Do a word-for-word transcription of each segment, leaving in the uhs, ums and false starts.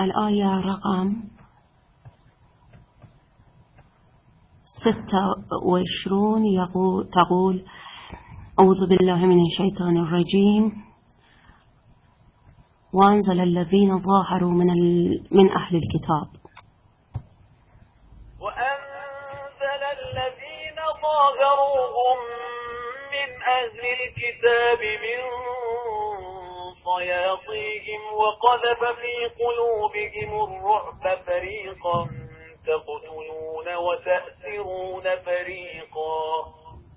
الآية رقم ستة وعشرون تقول: أعوذ بالله من الشيطان الرجيم. وأنزل الذين ظاهروا من, من أهل الكتاب وأنزل الذين ظاهروهم من أهل الكتاب من صياصيهم وقذف في قلوبهم الرعب فريقا تقتلون وتأسرون فريقا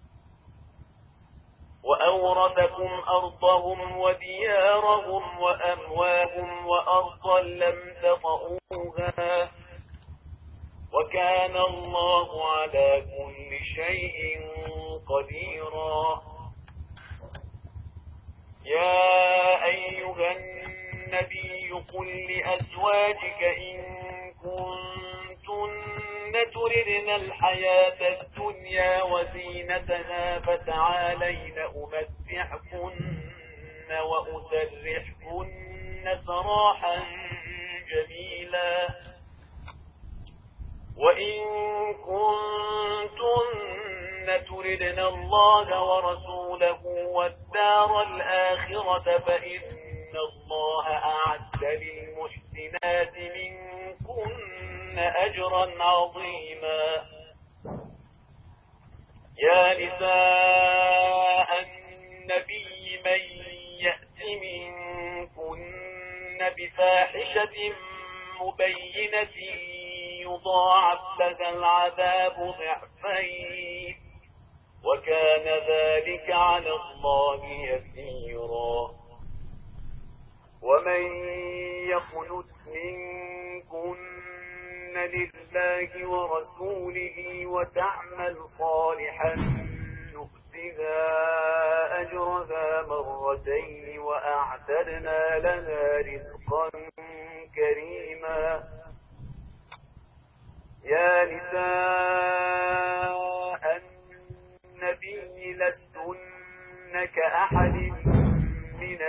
وأورثكم أرضهم وديارهم وأموالهم وأرضا لم تطئوها وكان الله على كل شيء قديرا. يا أيها النبي قل لأزواجك إن كنتن تردن الحياة الدنيا وزينتها فتعالين أمتعكن وأسرحكن سراحا جميلا. وإن كنتن تردن الله ورسوله والدار الآخرة فإن الله أعد للمحسنات منكن أجرا عظيما. يا نساء النبي من يأت منكن بفاحشة مبينة يضاعف لها العذاب ضعفين وكان ذلك على الله يسيرا. ومن يقنت منكن لله ورسوله وتعمل صالحا نؤتها أجرها مرتين وأعتدنا لها رزقا كريما. يا نساء النبي لستن كأحد من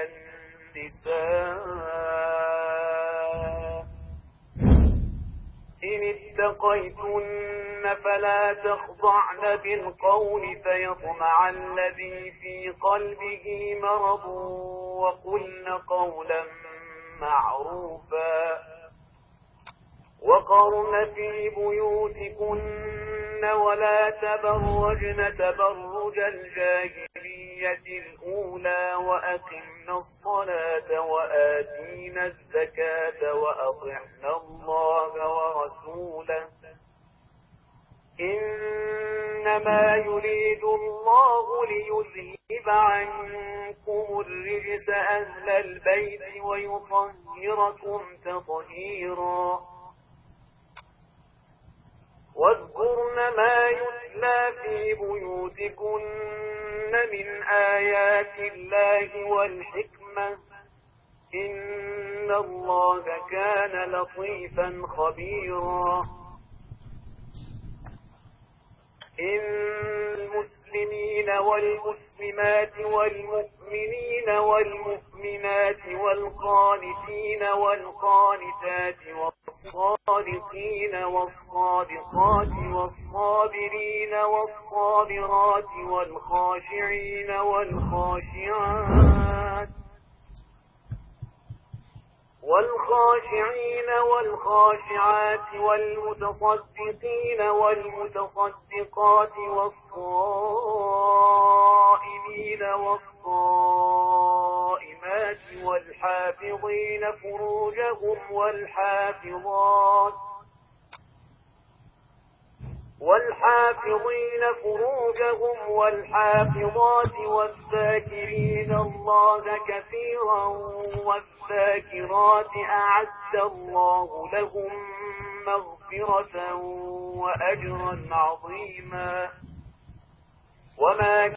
النساء إن اتقيتن فلا تخضعن بالقول فيطمع الذي في قلبه مرض وقلن قولا معروفا. وقرن في بيوتكن ولا تبرجن تبرج الجاهلية الأولى وأقمنا الصلاة وآتينا الزكاة وأطعنا الله ورسوله إنما يريد الله ليذهب عنكم الرجس أهل البيت ويطهركم تطهيرا. واذكرن ما يتلى في بيوتكن من آيات الله والحكمة إن الله كان لطيفا خبيرا. إن المسلمين والمسلمات والمؤمنين والمؤمنات والقانتين والقانتات والصادقين والصادقات والصابرين والصابرات والخاشعين والخاشعات والخاشعين والخاشعات والمتصدقين والمتصدقات والصائمين والصائمات والحافظين فروجهم والحافظات والحافظين فروجهم والحافظات والذاكرين الله كثيرا والذاكرات أعد الله لهم مغفرة وأجرا عظيما. وما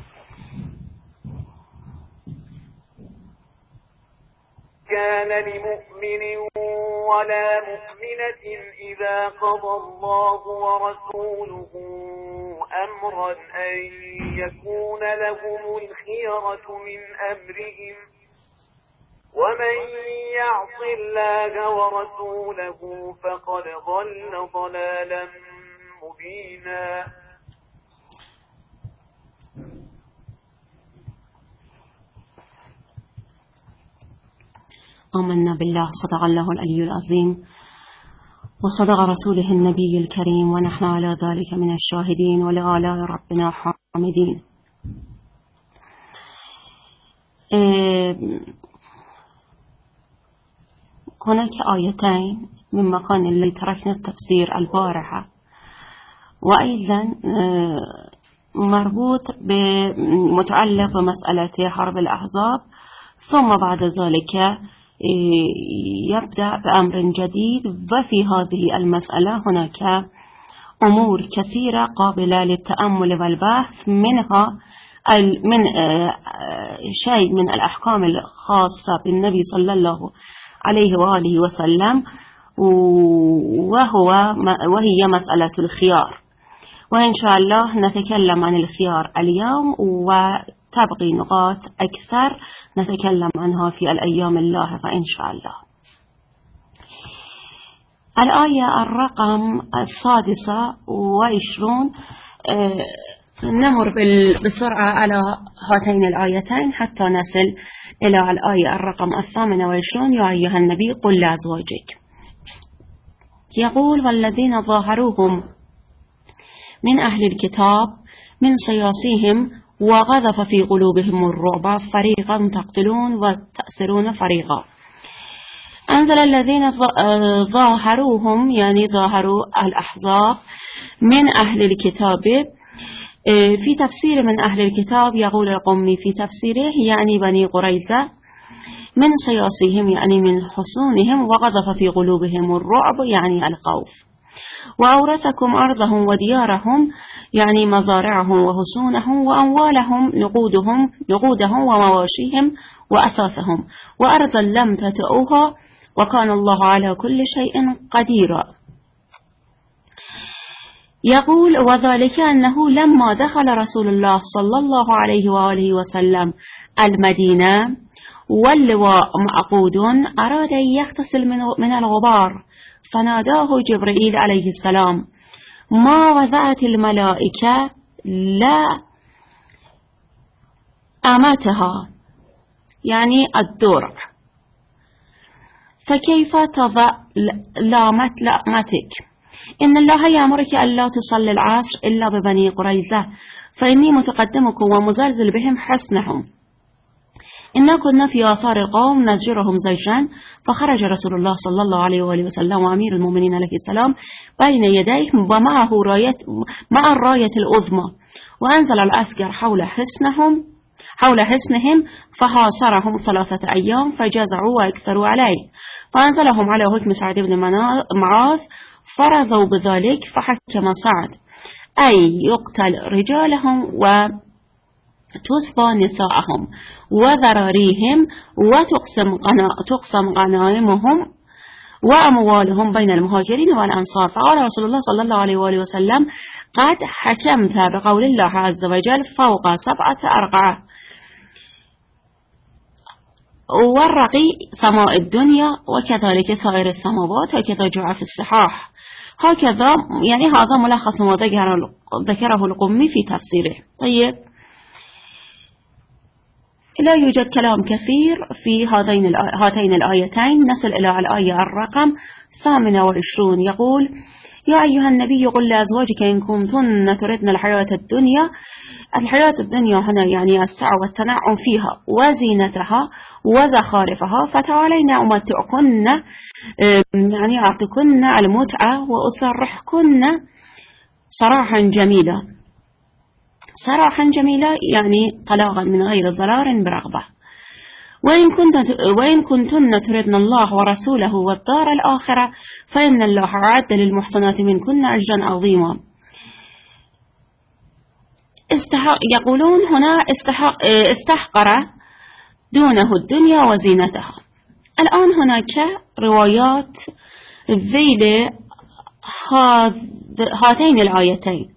كان لمؤمن ولا مؤمنة إذا قضى الله ورسوله أمرا أن يكون لهم الخيرة من أمرهم ومن يعص الله ورسوله فقد ضل ضلالا مبينا. آمنا بالله، صدق الله العلي العظيم وصدق رسوله النبي الكريم، ونحن على ذلك من الشاهدين ولآلاء ربنا حامدين. هناك آيتين من مكان اللي تركنا التفسير البارحة، وأيضا مربوط بمتعلق بمسألة حرب الأحزاب، ثم بعد ذلك يبدأ بأمر جديد. وفي هذه المسألة هناك أمور كثيرة قابلة للتأمل والبحث، منها من شيء من الأحكام الخاصة بالنبي صلى الله عليه وآله وسلم، وهو وهي مسألة الخيار. وإن شاء الله نتكلم عن الخيار اليوم، وتبقي نقاط أكثر نتكلم عنها في الأيام اللاحقة إن شاء الله. الآية الرقم السادسة وعشرون، نمر بسرعة على هاتين الآيتين حتى نصل إلى الآية الرقم الثامنة والعشرون. يا أيها النبي قل لأزواجك، يقول والذين ظاهروهم من أهل الكتاب من صياصيهم وغذف في قلوبهم الرعب فريقا تقتلون وتأسرون فريقا. أنزل الذين ظاهروهم يعني ظاهروا الأحزاب من أهل الكتاب. في تفسير من أهل الكتاب يقول القمي في تفسيره يعني بني قريظة، من صياصيهم يعني من حصونهم، وغذف في قلوبهم الرعب يعني الخوف. وأورثكم أرضهم وديارهم يعني مزارعهم وحصونهم وأموالهم نقودهم نقودهم ومواشيهم وأساسهم، وأرضا لم تطئوها وكان الله على كل شيء قديرا. يقول وذلك أنه لما دخل رسول الله صلى الله عليه وآله وسلم المدينة واللواء معقود أراد أن يغتسل من الغبار، فناداه جبريل عليه السلام ما وضعت الملائكة لا أمتها يعني الدرع، فكيف تضع لامت لأمتك؟ إن الله يأمرك ألا تصلي العصر إلا ببني قريظة، فإني متقدمكم ومزلزل بهم حسنهم. إنا كنا في آثار القوم نزجرهم زجرا، فخرج رسول الله صلى الله عليه وآله وسلم وأمير المؤمنين عليه السلام بين يديه ومعه راية مع الراية العظمى، وأنزل العسكر حول حصنهم حول حصنهم فحاصرهم ثلاثة أيام فجزعوا وأكثروا عليه، فأنزلهم على حكم سعد بن معاذ فرضوا بذلك، فحكم سعد أي يقتل رجالهم وتصفى نساءهم وذراريهم وتقسم غنائمهم وأموالهم بين المهاجرين والأنصار. فقال رسول الله صلى الله عليه وآله وسلم قد حكمت بقول الله عز وجل فوق سبعة أرقعة، والرقي سماء الدنيا وكذلك سائر السماوات، هكذا جاء في الصحاح. هكذا يعني هذا ملخص ما ذكره القمي في تفسيره. طيب، لا يوجد كلام كثير في هذين هاتين الآيتين. نصل إلى الآية الرقم ثامنة وعشرون. يقول يا أيها النبي قل لأزواجك إن كنتن تردن الحياة الدنيا. الحياة الدنيا هنا يعني السعة والتنعم فيها وزينتها وزخارفها، فتعالين أمتعكن يعني أعطكن المتعة وأسرحكن سراحا جميلا. سراحا جميلا يعني طلاقا من غير ضرار برغبة. وإن, كنت وإن كنتن تردن الله ورسوله والدار الآخرة فإن الله أعد للمحصنات منكن أجرا عظيما. يقولون هنا استحقر دونه الدنيا وزينتها. الآن هناك روايات ذيل هاتين الآيتين.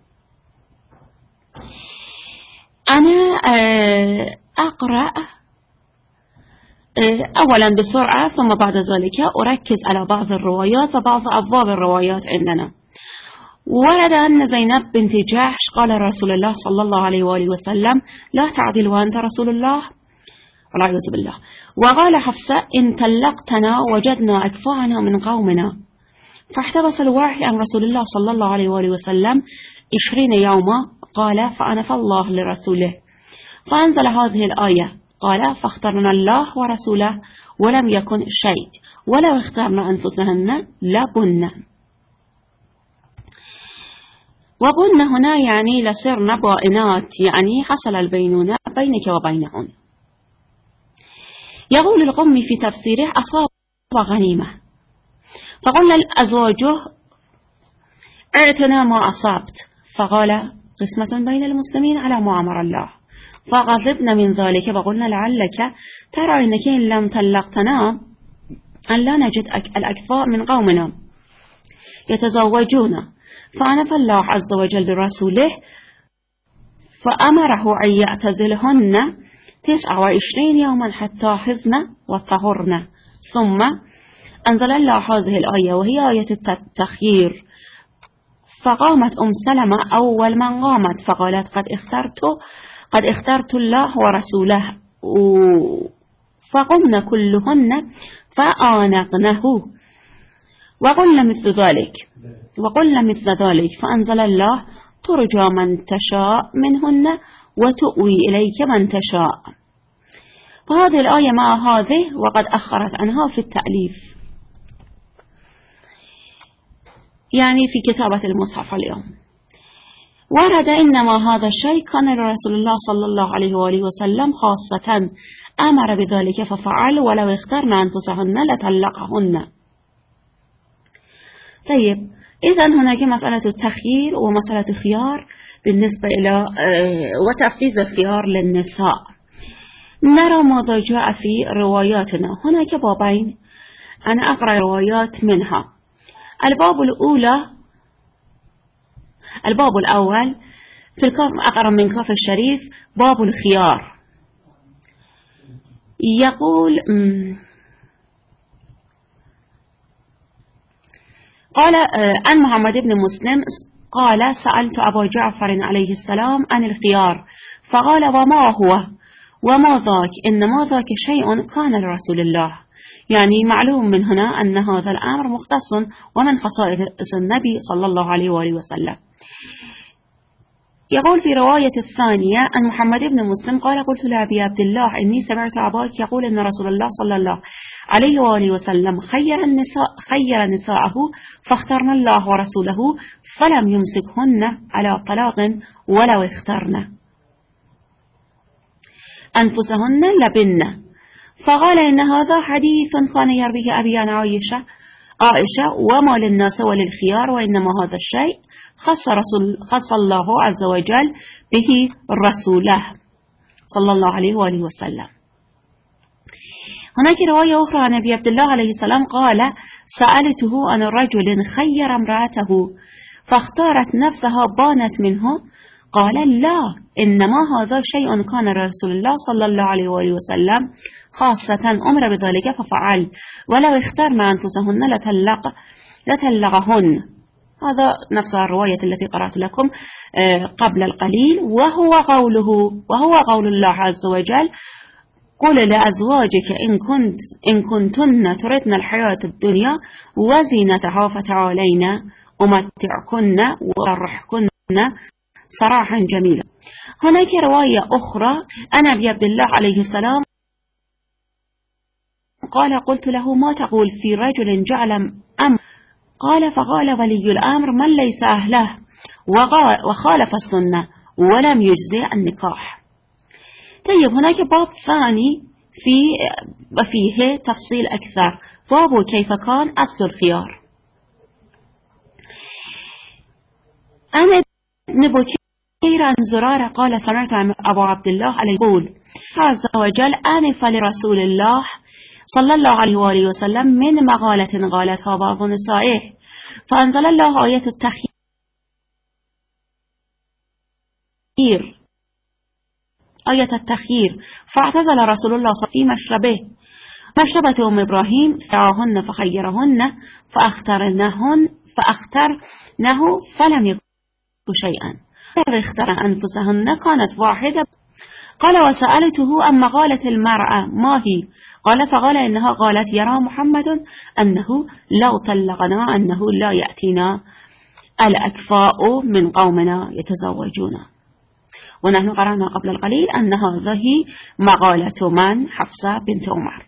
أنا أقرأ أولا بسرعة ثم بعد ذلك أركز على بعض الروايات وبعض أبواب الروايات عندنا. ورد أن زينب بنت جحش قال رسول الله صلى الله عليه وآله وسلم لا تعدل وأنت رسول الله والعياذ بالله. وقال حفصة إن طلقتنا وجدنا أكفاءنا من قومنا، فاحتبس الوحي عن رسول الله صلى الله عليه وآله وسلم عشرين يوما. قال فأنف الله لرسوله فأنزل هذه الآية قال فاخترنا الله ورسوله ولم يكن شيء ولو اخترنا أنفسهن لبن. وبن هنا يعني لسرن بائنات، يعني حصل البينونة بينك وبينهن. يقول القمي في تفسيره أصاب غنيمة فقال أزواجه اعتنا ما أصابت، فقال قسمة بين المسلمين على ما أمر الله، فغضبنا من ذلك وقلنا لعلك ترى إنك إن لم طلقتنا أن لا نجد الأكفاء من قومنا يتزوجون، فأنفى الله عز وجل برسوله فأمره أن يعتزلهن تسعة وعشرين يوما حتى حزن وطهرن. ثم أنزل الله هذه الآية وهي آية التخيير، فقامت أم سلمة أول من قامت فقالت قد اخترت قد اخترت الله ورسوله، فقمن كلهن فآنقنه وقلنا مثل ذلك وقلنا مثل ذلك فأنزل الله ترجى من تشاء منهن وتؤوي إليك من تشاء. فهذه الآية مع هذه وقد أخرت عنها في التأليف، يعني في كتابة المصحف اليوم. ورد إنما هذا الشيء كان لرسول الله صلى الله عليه وآله وسلم خاصة، أمر بذلك ففعل ولو اخترنا أنفسهن لطلقهن. طيب، إذا هناك مسألة التخيير ومسألة خيار بالنسبة إلى وتفويض الخيار للنساء. نرى ماذا جاء في رواياتنا. هناك بابين أنا أقرأ روايات منها. الباب الأولى الباب الأول في الكاف أقرأ من كاف الشريف باب الخيار. يقول قال عن محمد بن مسلم قال سألت أبا جعفر عليه السلام عن الخيار فقال وما هو وما ذاك إنما ذاك شيء كان لرسول الله. يعني معلوم من هنا أن هذا الأمر مختص ومن خصائص النبي صلى الله عليه وآله وسلم. يقول في رواية الثانية أن محمد بن مسلم قال قلت لأبي عبد الله إني سمعت أباك يقول أن رسول الله صلى الله عليه وآله وسلم خير النساء خير نساءه فاخترنا الله ورسوله فلم يمسكهن على طلاق ولو اخترنا أنفسهن لبن. فقال إن هذا حديث كان يرويه أبي عن عائشة عائشة وما للناس وللخيار وإنما هذا الشيء خص, رسول خص الله عز وجل به رسوله صلى الله عليه وآله وسلم. هناك رواية أخرى عن أبي عبد الله عليه السلام قال سألته عن رجل خير امرأته فاختارت نفسها بانت منه قال لا إنما هذا شيء كان رسول الله صلى الله عليه وآله وسلم خاصة أمر بذلك ففعل ولو اخترنا أنفسهن لتلق لتلقهن. هذا نفس الرواية التي قرأت لكم قبل القليل، وهو قوله وهو قول الله عز وجل قل لأزواجك إن كنت إن كنتن تردن الحياة الدنيا وزينتها فتعالينا أمتعكن وأرحكن صراحا جميلا. هناك رواية أخرى أنا أبي عبد الله عليه السلام قال قلت له ما تقول في رجل جعل أمر قال فقال ولي الأمر من ليس أهله وخالف السنة ولم يجزي النكاح. طيب، هناك باب ثاني في وفيه تفصيل أكثر، باب كيف كان أصل الخيار. أنا ابن بكير عن زرارة قال سمعت أبو عبد الله عليه يقول عز وجل آنف لرسول الله صلى الله عليه وآله وسلم من مقالة قالتها بعض نسائه فأنزل الله آية التخيير آية التخيير. فاعتزل رسول الله صلى الله عليه وسلم في مشربه مشربة أم إبراهيم فعاهن فخيرهن فاخترنهن فاخترنه فلم يكن شيئا. إذا اختار أنفسهن كانت واحدة. قال وسألته أما قالت المرأة ما هي؟ قال فقال إنها قالت يرى محمد أنه لو طلقنا أنه لا يأتينا الأكفاء من قومنا يتزوجون. ونحن قرأنا قبل القليل أن هذه مقالة من؟ حفصة بنت عمر.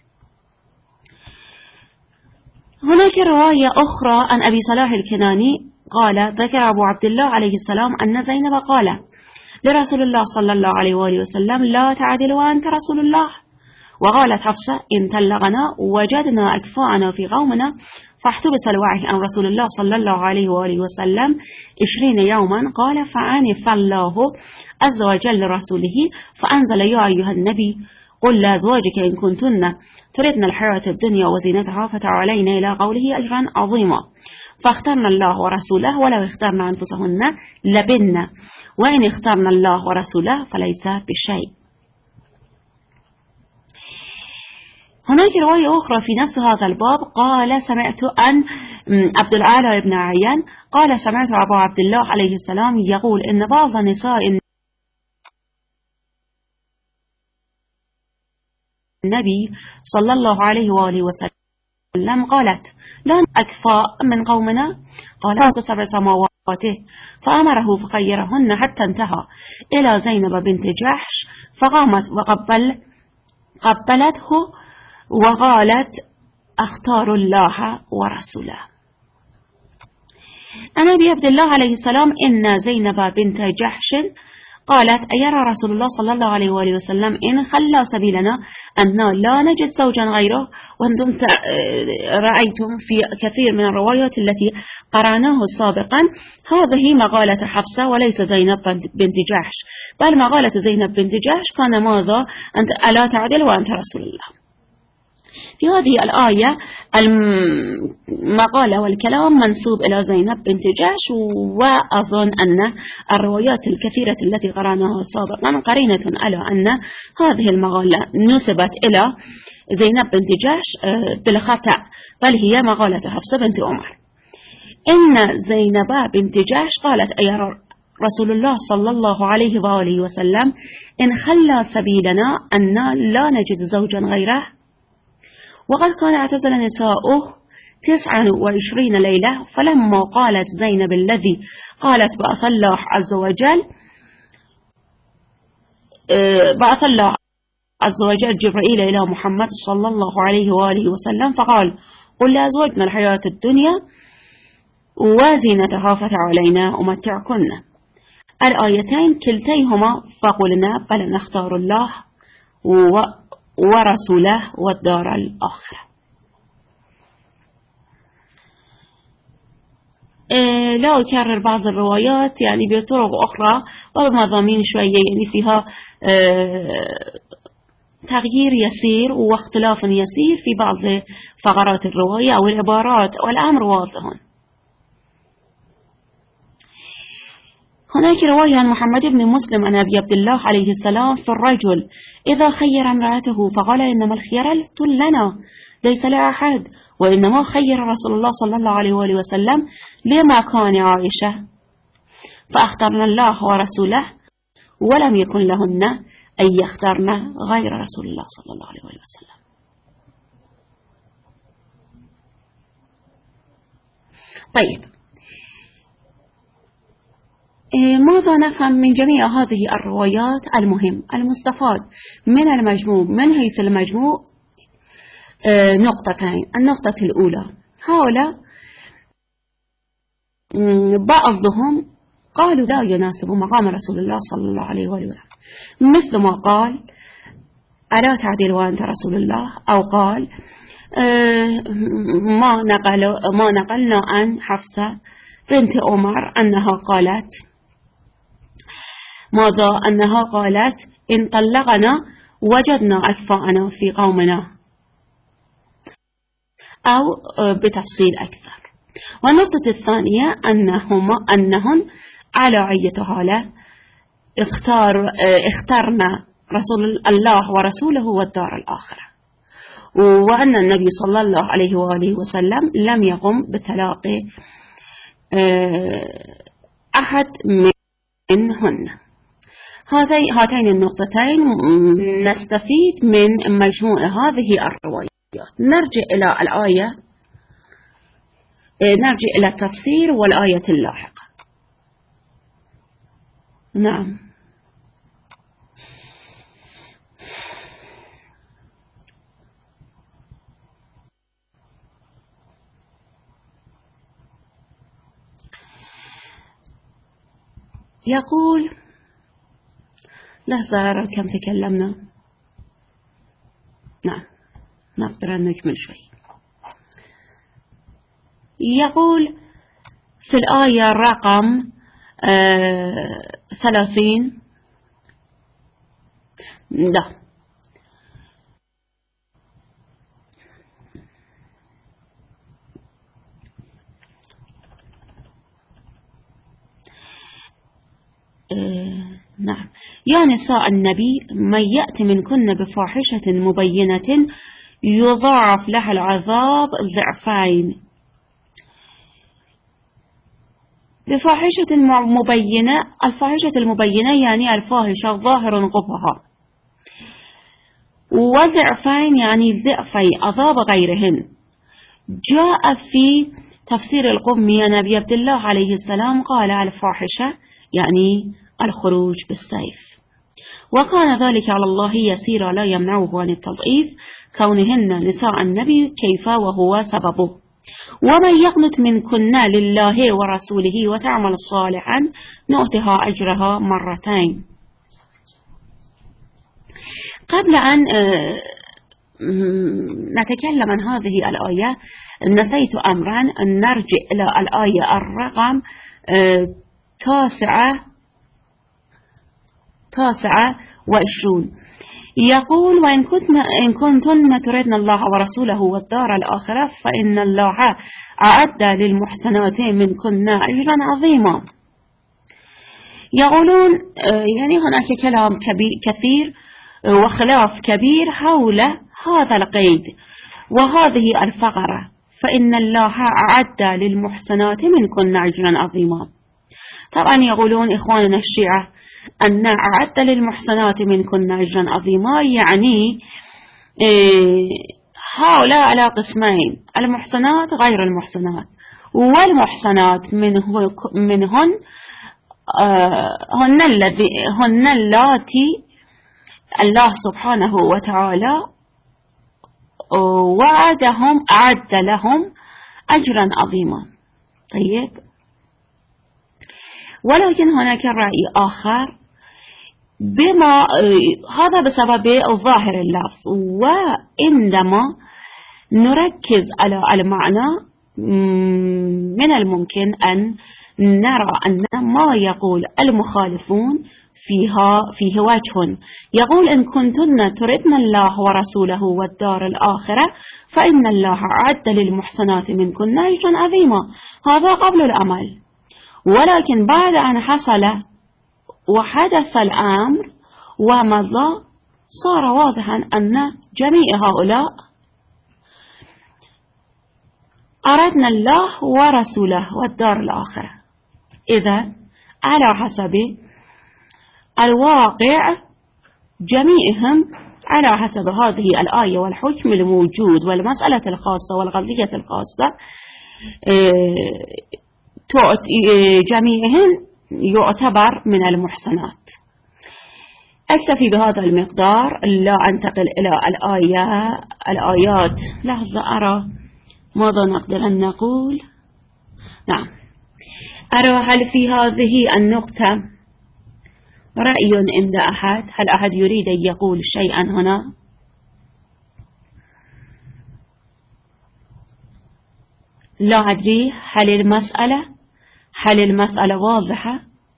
هناك رواية أخرى عن أبي صلاح الكناني قال ذكر أبو عبد الله عليه السلام أن زينب قال لرسول الله صلى الله عليه وآله وسلم لا تعدل وأنت رسول الله. وقالت حفصة إن طلقنا وجدنا أكفاءنا في قومنا فاحتبس الوعي عن رسول الله صلى الله عليه وآله وسلم عشرين يوما. قال فعنف الله عز وجل لرسوله فأنزل يا أيها النبي قل لأزواجك إن كنتن تردن الحياة الدنيا وزينتها فتعالين إلى قوله أجرا عظيما. فاخترنا الله ورسوله ولو اخترنا أنفسهن لبن وإن اخترنا الله ورسوله فليس بشيء. هناك رواية أخرى في نفس هذا الباب قال سمعت أن عبد الأعلى بن عيان قال سمعت أبو عبد الله عليه السلام يقول إن بعض نساء النبي صلى الله عليه وآله وسلم قالت لا أكفاء من قومنا. قال سبع سماواته فأمره فخيرهن حتى انتهى إلى زينب بنت جحش فقامت وقبل قبلته وقالت اختار الله ورسوله. عن أبي عبد الله عليه السلام إن زينب بنت جحش قالت أيرى رسول الله صلى الله عليه وآله وسلم إن خلى سبيلنا أننا لا نجد زوجا غيره. وأنتم رأيتم في كثير من الروايات التي قرأناه سابقا هذه مقالة حفصة وليس زينب بنت جحش، بل مقالة زينب بنت جحش كان ماذا؟ أنت ألا تعدل وأنت رسول الله. في هذه الآية المقالة والكلام منسوب إلى زينب بنت جحش، وأظن أن الروايات الكثيرة التي قرأناها سابقا قرينة على أن هذه المقالة نسبت إلى زينب بنت جحش بالخطأ، بل هي مقالة حفصة بنت عمر. إن زينب بنت جحش قالت أي رسول الله صلى الله عليه وآله وسلم إن خلى سبيلنا أن لا نجد زوجا غيره، وقد كان اعتزل نساؤه تسعا وعشرين ليلة. فلما قالت زينب الذي قالت بعث الله عز وجل بعث الله عز وجل جبريل إلى محمد صلى الله عليه وآله وسلم فقال قل لأزواجنا الحياة الدنيا وزينتها فتعالينا أمتعكن. الآيتين كلتيهما فقلنا بل نختار الله ورسوله والدار الآخرة. إيه لا أكرر بعض الروايات يعني بطرق أخرى وبمضامين شوية يعني فيها إيه تغيير يسير واختلاف يسير في بعض فقرات الرواية أو العبارات والأمر واضح. هناك رواية عن محمد بن مسلم عن أبي عبد الله عليه السلام في الرجل إذا خير امرأته فقال إنما الخيار لنا ليس لأحد، وإنما خير رسول الله صلى الله عليه وآله وسلم لما كان عائشة فاخترنا الله ورسوله ولم يكن لهن أن يختارن غير رسول الله صلى الله عليه وآله وسلم. طيب ماذا نفهم من جميع هذه الروايات؟ المهم المستفاد من المجموع من حيث المجموع نقطتين. النقطة الأولى هؤلاء بعضهم قالوا لا يناسب مقام رسول الله صلى الله عليه وسلم، مثل ما قال ألا تعدل وأنت رسول الله، أو قال ما نقل ما نقلنا عن حفصة بنت عمر أنها قالت ماذا؟ أنها قالت إن طلقنا وجدنا أكفاءنا في قومنا، أو بتفصيل أكثر. والنقطة الثانية أنهم أنهم على أي حال اختار اخترنا رسول الله ورسوله والدار الآخرة، وأن النبي صلى الله عليه وآله وسلم لم يقم بطلاق أحد منهن. هاتين النقطتين نستفيد من مجموع هذه الروايات. نرجع إلى الآية، نرجع إلى التفسير والآية اللاحقة. نعم. يقول لحظة كم تكلمنا. نعم نقدر أن نكمل شوي. يقول في الآية رقم آه ثلاثين لا آه نعم. يا نساء النبي من يأتي منكن بفاحشة مبينة يضاعف لها العذاب ضعفين. بفاحشة مبينة، الفاحشة المبينة يعني الفاحشة ظاهر قبحها، وضعفين يعني ضعفي عذاب غيرهن. جاء في تفسير القمي أن أبي عبد الله عليه السلام قال الفاحشة يعني الخروج بالسيف، وكان ذلك على الله يسير لا يمنعه عن التضعيف كونهن نساء النبي كيف وهو سببه. ومن يقنت منكن لله ورسوله وتعمل صالحا نؤتها أجرها مرتين. قبل أن نتكلم عن هذه الآية نسيت أمرا، أن نرجع إلى الآية الرقم تاسعة تاسعة وعشرون. يقول وإن كنتن إن كنتن تردن الله ورسوله والدار الآخرة فإن الله أعد للمحسنات منكن أجرا عظيما. يقولون يعني هناك كلام كثير وخلاف كبير حول هذا القيد وهذه الفقرة، فإن الله أعد للمحسنات منكن أجرا عظيما. طبعا يقولون إخواننا الشيعة أن أعد للمحسنات منكن أجرا عظيما يعني هؤلاء على قسمين، المحسنات غير المحسنات، والمحسنات منهن هن الذي هن اللاتي الله سبحانه وتعالى وعدهم أعد لهم أجرا عظيما. طيب، ولكن هناك رأي آخر بما هذا بسبب ظاهر اللفظ، وعندما نركز على المعنى من الممكن أن نرى أن ما يقول المخالفون فيها فيه وجه. يقول إن كنتن تردن الله ورسوله والدار الآخرة فإن الله أعد للمحسنات منكن أجرا عظيما، هذا قبل الأمل. ولكن بعد أن حصل وحدث الأمر ومضى صار واضحا أن جميع هؤلاء أردنا الله ورسوله والدار الآخرة. إذا على حسب الواقع جميعهم على حسب هذه الآية والحكم الموجود والمسألة الخاصة والقضية الخاصة جميعهم يعتبر من المحسنات. أكتفي بهذا المقدار، لا أنتقل إلى الآية الآيات. لحظة أرى ماذا نقدر أن نقول. نعم، أرى هل في هذه النقطة رأي عند أحد؟ هل أحد يريد أن يقول شيئا هنا؟ لا أدري، هل المسألة هل المسألة واضحة؟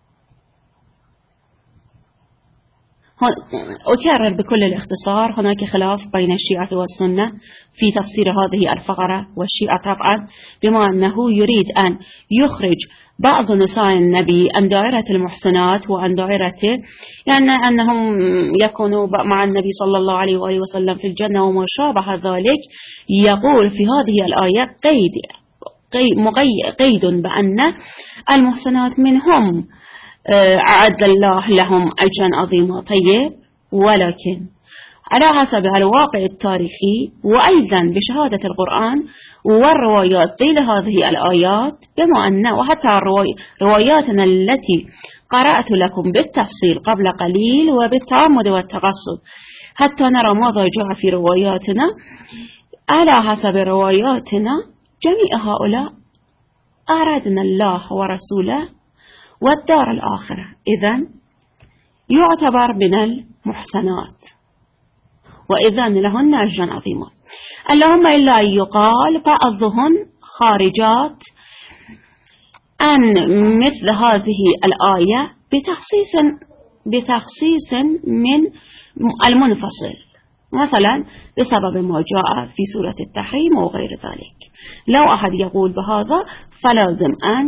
أكرر بكل الاختصار، هناك خلاف بين الشيعة والسنة في تفسير هذه الفقرة، والشيعة طبعا بما أنه يريد أن يخرج بعض نساء النبي عن دائرة المحسنات وعن دائرة يعني أنهم يكونوا مع النبي صلى الله عليه وآله وسلم في الجنة وما شابه ذلك. يقول في هذه الآية قيد قيد بأن المحسنات منهم أعد الله لهم أجرا عظيما. طيب، ولكن على حسب الواقع التاريخي وأيضا بشهادة القرآن والروايات طيل هذه الآيات، بما أن وحتى رواياتنا التي قرأت لكم بالتفصيل قبل قليل وبالتعمد والتقصد حتى نرى ماذا جاء في رواياتنا، على حسب رواياتنا جميع هؤلاء أعرضنا الله ورسوله والدار الآخرة، إذن يعتبر من المحسنات وإذن لهن أجرا عظيما. اللهم إلا أن يقال بعضهن خارجات عن مثل هذه الآية بتخصيص بتخصيص من المنفصل، مثلا بسبب ما جاء في سورة التحريم وغير ذلك. لو أحد يقول بهذا فلازم أن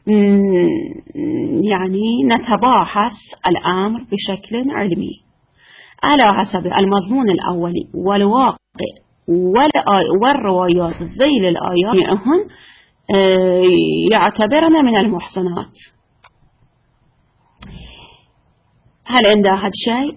يعني نتباحث الأمر بشكل علمي على حسب المضمون الأولي والواقع والروايات ذيل الآيات هن يعتبرنا من المحسنات. هل عند أحد شيء؟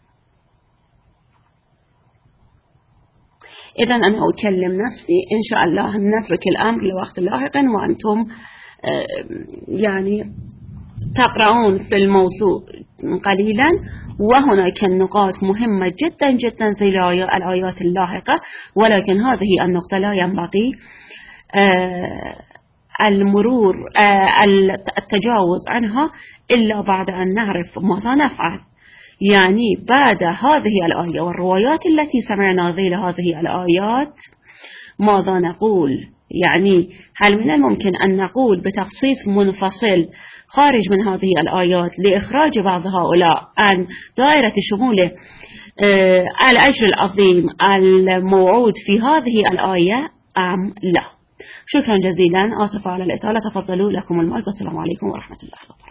إذن أنا أكلم نفسي إن شاء الله نترك الأمر لوقت لاحق وأنتم يعني تقرؤون في الموضوع قليلا، وهناك النقاط مهمة جدا جدا في الآيات اللاحقة، ولكن هذه النقطة لا ينبغي المرور التجاوز عنها إلا بعد أن نعرف ماذا نفعل. يعني بعد هذه الآية والروايات التي سمعنا ذيل هذه الآيات ماذا نقول؟ يعني هل من الممكن أن نقول بتخصيص منفصل خارج من هذه الآيات لإخراج بعض هؤلاء عن دائرة شمول الأجر العظيم الموعود في هذه الآية أم لا؟ شكرا جزيلا، آسف على الإطالة، تفضلوا لكم المايك والسلام عليكم ورحمة الله وبركاته.